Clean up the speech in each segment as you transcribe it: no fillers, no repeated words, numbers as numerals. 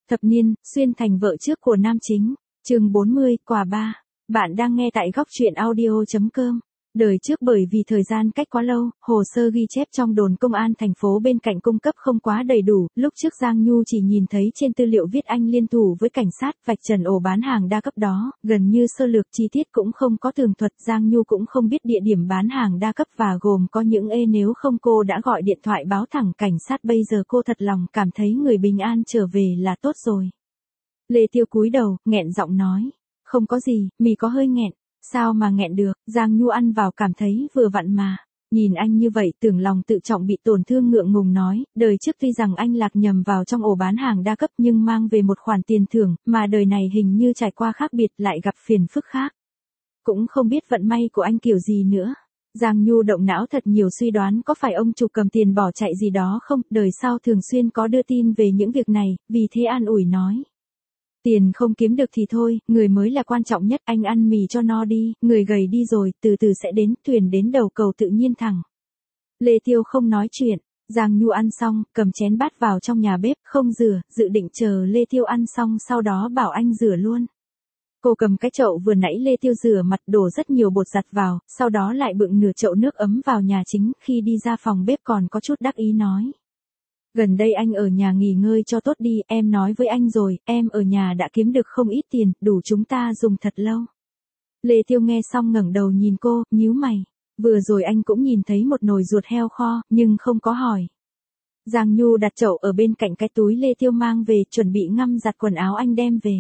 Thập niên, xuyên thành vợ trước của nam chính. Chương 40, quà ba. Bạn đang nghe tại góc truyện audio.com. Đời trước bởi vì thời gian cách quá lâu, hồ sơ ghi chép trong đồn công an thành phố bên cạnh cung cấp không quá đầy đủ, lúc trước Giang Nhu chỉ nhìn thấy trên tư liệu viết anh liên thủ với cảnh sát vạch trần ổ bán hàng đa cấp đó, gần như sơ lược chi tiết cũng không có tường thuật. Giang Nhu cũng không biết địa điểm bán hàng đa cấp và gồm có những nếu không cô đã gọi điện thoại báo thẳng cảnh sát. Bây giờ cô thật lòng cảm thấy người bình an trở về là tốt rồi. Lê Tiêu cúi đầu, nghẹn giọng nói. Không có gì, mì có hơi nghẹn. Sao mà nghẹn được, Giang Nhu ăn vào cảm thấy vừa vặn mà. Nhìn anh như vậy tưởng lòng tự trọng bị tổn thương, ngượng ngùng nói, đời trước tuy rằng anh lạc nhầm vào trong ổ bán hàng đa cấp nhưng mang về một khoản tiền thưởng, mà đời này hình như trải qua khác biệt lại gặp phiền phức khác. Cũng không biết vận may của anh kiểu gì nữa. Giang Nhu động não thật nhiều suy đoán có phải ông chủ cầm tiền bỏ chạy gì đó không, đời sau thường xuyên có đưa tin về những việc này, vì thế an ủi nói. Tiền không kiếm được thì thôi, người mới là quan trọng nhất, anh ăn mì cho no đi, người gầy đi rồi, từ từ sẽ đến, thuyền đến đầu cầu tự nhiên thẳng. Lê Tiêu không nói chuyện, Giang Nhu ăn xong, cầm chén bát vào trong nhà bếp, không rửa, dự định chờ Lê Tiêu ăn xong sau đó bảo anh rửa luôn. Cô cầm cái chậu vừa nãy Lê Tiêu rửa mặt đổ rất nhiều bột giặt vào, sau đó lại bựng nửa chậu nước ấm vào nhà chính, khi đi ra phòng bếp còn có chút đắc ý nói. Gần đây anh ở nhà nghỉ ngơi cho tốt đi, em nói với anh rồi, em ở nhà đã kiếm được không ít tiền, đủ chúng ta dùng thật lâu. Lê Tiêu nghe xong ngẩng đầu nhìn cô, nhíu mày. Vừa rồi anh cũng nhìn thấy một nồi ruột heo kho, nhưng không có hỏi. Giang Nhu đặt chậu ở bên cạnh cái túi Lê Tiêu mang về, chuẩn bị ngâm giặt quần áo anh đem về.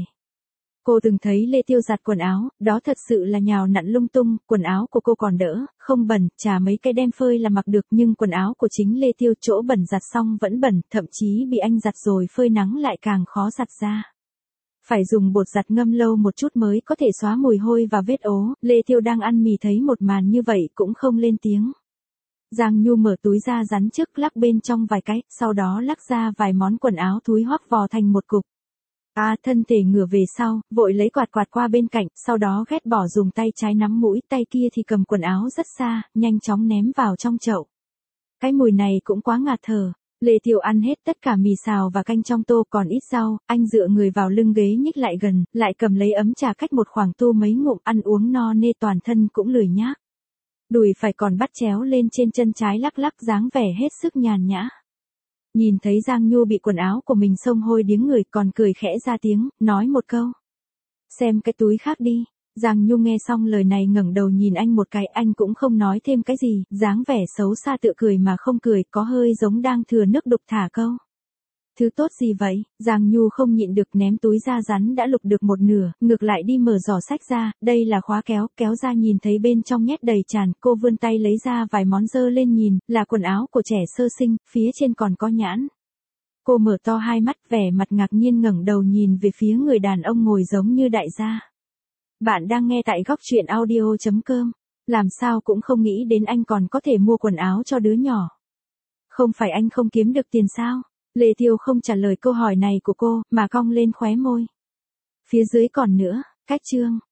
Cô từng thấy Lê Tiêu giặt quần áo, đó thật sự là nhào nặn lung tung, quần áo của cô còn đỡ, không bẩn, chả mấy cái đem phơi là mặc được, nhưng quần áo của chính Lê Tiêu chỗ bẩn giặt xong vẫn bẩn, thậm chí bị anh giặt rồi phơi nắng lại càng khó giặt ra. Phải dùng bột giặt ngâm lâu một chút mới có thể xóa mùi hôi và vết ố. Lê Tiêu đang ăn mì thấy một màn như vậy cũng không lên tiếng. Giang Nhu mở túi ra rắn trước lắc bên trong vài cái, sau đó lắc ra vài món quần áo thúi hoắc vò thành một cục. Thân thể ngửa về sau, vội lấy quạt qua bên cạnh, sau đó ghét bỏ dùng tay trái nắm mũi, tay kia thì cầm quần áo rất xa, nhanh chóng ném vào trong chậu. Cái mùi này cũng quá ngạt thở. Lê Tiêu ăn hết tất cả mì xào và canh trong tô, còn ít rau, anh dựa người vào lưng ghế nhích lại gần, lại cầm lấy ấm trà cách một khoảng tu mấy ngụm, ăn uống no nê toàn thân cũng lười nhác. Đùi phải còn bắt chéo lên trên chân trái lắc lắc dáng vẻ hết sức nhàn nhã. Nhìn thấy Giang Nhu bị quần áo của mình xông hôi điếng người còn cười khẽ ra tiếng, nói một câu. Xem cái túi khác đi. Giang Nhu nghe xong lời này ngẩng đầu nhìn anh một cái, anh cũng không nói thêm cái gì, dáng vẻ xấu xa tự cười mà không cười, có hơi giống đang thừa nước đục thả câu. Thứ tốt gì vậy? Giang Nhu không nhịn được ném túi da rắn đã lục được một nửa, ngược lại đi mở giỏ sách ra, đây là khóa kéo, kéo ra nhìn thấy bên trong nhét đầy tràn, cô vươn tay lấy ra vài món dơ lên nhìn, là quần áo của trẻ sơ sinh, phía trên còn có nhãn. Cô mở to hai mắt, vẻ mặt ngạc nhiên ngẩng đầu nhìn về phía người đàn ông ngồi giống như đại gia. Bạn đang nghe tại góc truyện audio.com, làm sao cũng không nghĩ đến anh còn có thể mua quần áo cho đứa nhỏ. Không phải anh không kiếm được tiền sao? Lê Tiêu không trả lời câu hỏi này của cô, mà cong lên khóe môi. Phía dưới còn nữa, cách chương.